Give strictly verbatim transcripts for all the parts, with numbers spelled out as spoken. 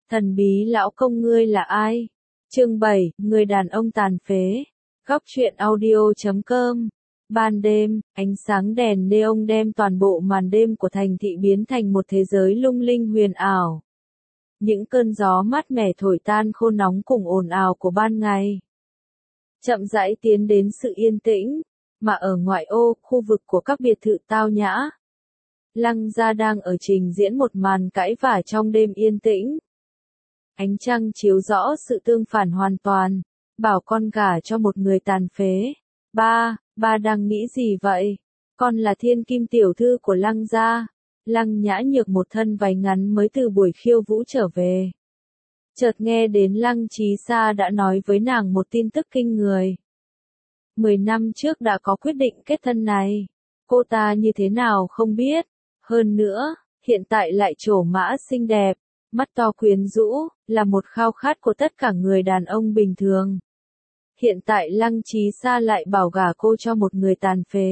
Thần bí lão công ngươi là ai? Chương bảy, người đàn ông tàn phế. Góc truyện audio chấm com. Ban đêm, ánh sáng đèn neon đem toàn bộ màn đêm của thành thị biến thành một thế giới lung linh huyền ảo. Những cơn gió mát mẻ thổi tan khô nóng cùng ồn ào của ban ngày. Chậm rãi tiến đến sự yên tĩnh, mà ở ngoại ô, khu vực của các biệt thự tao nhã. Lăng Gia đang ở trình diễn một màn cãi vã trong đêm yên tĩnh. Ánh trăng chiếu rõ sự tương phản hoàn toàn, bảo con gả cho một người tàn phế. Ba, ba đang nghĩ gì vậy? Con là thiên kim tiểu thư của Lăng Gia. Lăng Nhã Nhược một thân váy ngắn mới từ buổi khiêu vũ trở về. Chợt nghe đến Lăng Chí Sa đã nói với nàng một tin tức kinh người. Mười năm trước đã có quyết định kết thân này. Cô ta như thế nào không biết. Hơn nữa, hiện tại lại trổ mã xinh đẹp, mắt to quyến rũ, là một khao khát của tất cả người đàn ông bình thường. Hiện tại Lăng Chí Sa lại bảo gả cô cho một người tàn phế.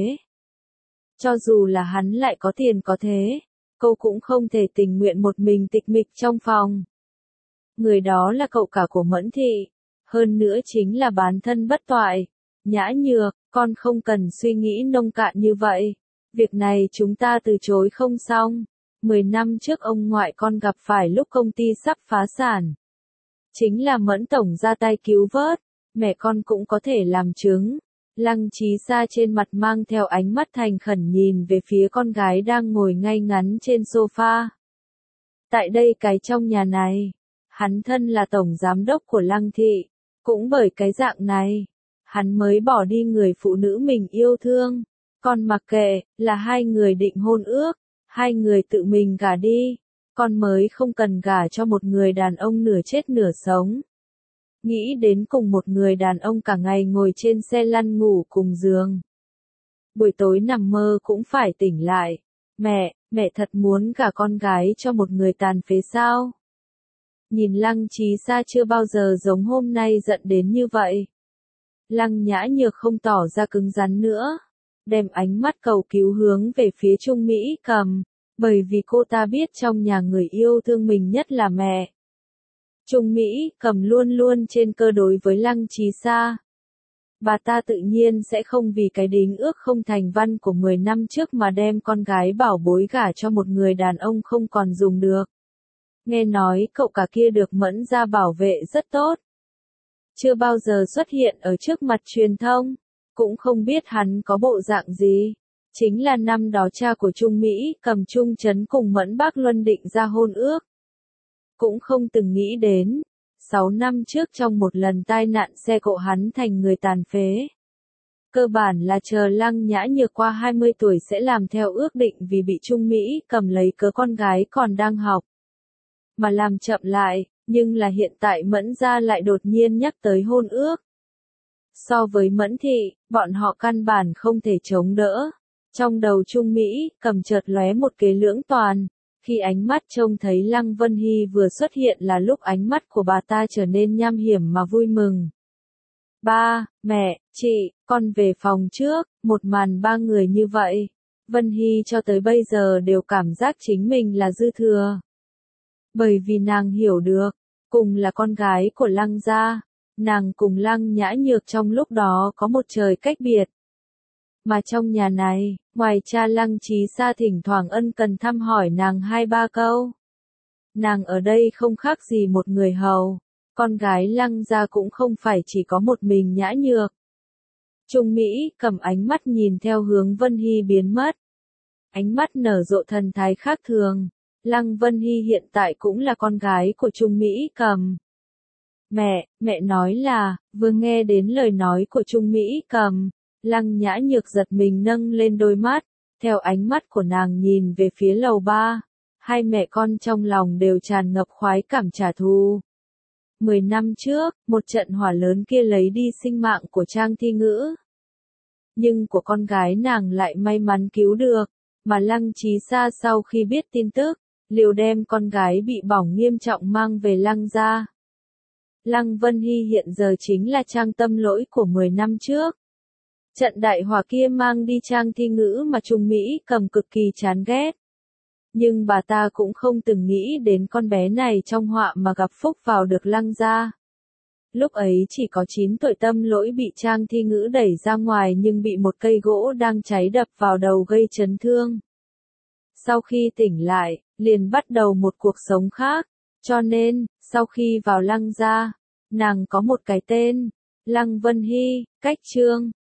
Cho dù là hắn lại có tiền có thế, cô cũng không thể tình nguyện một mình tịch mịch trong phòng. Người đó là cậu cả của Mẫn Thị, hơn nữa chính là bán thân bất toại. Nhã Nhược, con không cần suy nghĩ nông cạn như vậy. Việc này chúng ta từ chối không xong. Mười năm trước ông ngoại con gặp phải lúc công ty sắp phá sản. Chính là Mẫn tổng ra tay cứu vớt, mẹ con cũng có thể làm chứng. Lăng Chí Sa trên mặt mang theo ánh mắt thành khẩn nhìn về phía con gái đang ngồi ngay ngắn trên sofa. Tại đây cái trong nhà này, hắn thân là tổng giám đốc của Lăng Thị, cũng bởi cái dạng này, hắn mới bỏ đi người phụ nữ mình yêu thương. Con mặc kệ, là hai người định hôn ước, hai người tự mình gả đi, con mới không cần gả cho một người đàn ông nửa chết nửa sống. Nghĩ đến cùng một người đàn ông cả ngày ngồi trên xe lăn ngủ cùng giường. Buổi tối nằm mơ cũng phải tỉnh lại. Mẹ, mẹ thật muốn gả con gái cho một người tàn phế sao? Nhìn Lăng Chí Sa chưa bao giờ giống hôm nay giận đến như vậy. Lăng Nhã Nhược không tỏ ra cứng rắn nữa, đem ánh mắt cầu cứu hướng về phía Trung Mỹ Cầm, bởi vì cô ta biết trong nhà người yêu thương mình nhất là mẹ. Trung Mỹ Cầm luôn luôn trên cơ đối với Lăng Chí Sa. Bà ta tự nhiên sẽ không vì cái đính ước không thành văn của mười năm trước mà đem con gái bảo bối gả cho một người đàn ông không còn dùng được. Nghe nói cậu cả kia được Mẫn gia bảo vệ rất tốt. Chưa bao giờ xuất hiện ở trước mặt truyền thông, cũng không biết hắn có bộ dạng gì. Chính là năm đó cha của Trung Mỹ Cầm Trung Trấn cùng Mẫn Bác Luân định ra hôn ước. Cũng không từng nghĩ đến, sáu năm trước trong một lần tai nạn xe cộ hắn thành người tàn phế. Cơ bản là chờ Lăng Nhã Nhược qua hai mươi tuổi sẽ làm theo ước định vì bị Trung Mỹ Cầm lấy cớ con gái còn đang học. Mà làm chậm lại, nhưng là hiện tại Mẫn gia lại đột nhiên nhắc tới hôn ước. So với Mẫn Thị, bọn họ căn bản không thể chống đỡ. Trong đầu Trung Mỹ Cầm chợt lóe một kế lưỡng toàn. Khi ánh mắt trông thấy Lăng Vân Hy vừa xuất hiện là lúc ánh mắt của bà ta trở nên nham hiểm mà vui mừng. Ba, mẹ, chị, con về phòng trước, một màn ba người như vậy. Vân Hy cho tới bây giờ đều cảm giác chính mình là dư thừa. Bởi vì nàng hiểu được, cùng là con gái của Lăng gia, nàng cùng Lăng Nhã Nhược trong lúc đó có một trời cách biệt. Mà trong nhà này, ngoài cha Lăng Chí Sa thỉnh thoảng ân cần thăm hỏi nàng hai ba câu. Nàng ở đây không khác gì một người hầu, con gái Lăng gia cũng không phải chỉ có một mình Nhã Nhược. Trung Mỹ Cầm ánh mắt nhìn theo hướng Vân Hy biến mất. Ánh mắt nở rộ thần thái khác thường. Lăng Vân Hy hiện tại cũng là con gái của Trung Mỹ Cầm. Mẹ, mẹ nói là, vừa nghe đến lời nói của Trung Mỹ Cầm, Lăng Nhã Nhược giật mình nâng lên đôi mắt, theo ánh mắt của nàng nhìn về phía lầu ba, hai mẹ con trong lòng đều tràn ngập khoái cảm trả thù. Mười năm trước, một trận hỏa lớn kia lấy đi sinh mạng của Trang Thi Ngữ. Nhưng của con gái nàng lại may mắn cứu được, mà Lăng Chí Sa sau khi biết tin tức, liều đem con gái bị bỏng nghiêm trọng mang về Lăng gia. Lăng Vân Hy hiện giờ chính là Trang Tâm Lỗi của mười năm trước. Trận đại hỏa kia mang đi Trang Thi Ngữ mà Trung Mỹ Cầm cực kỳ chán ghét. Nhưng bà ta cũng không từng nghĩ đến con bé này trong họa mà gặp phúc vào được Lăng gia. Lúc ấy chỉ có chín tuổi Tâm Lỗi bị Trang Thi Ngữ đẩy ra ngoài nhưng bị một cây gỗ đang cháy đập vào đầu gây chấn thương. Sau khi tỉnh lại, liền bắt đầu một cuộc sống khác. Cho nên, sau khi vào Lăng gia, nàng có một cái tên, Lăng Vân Hy, cách chương.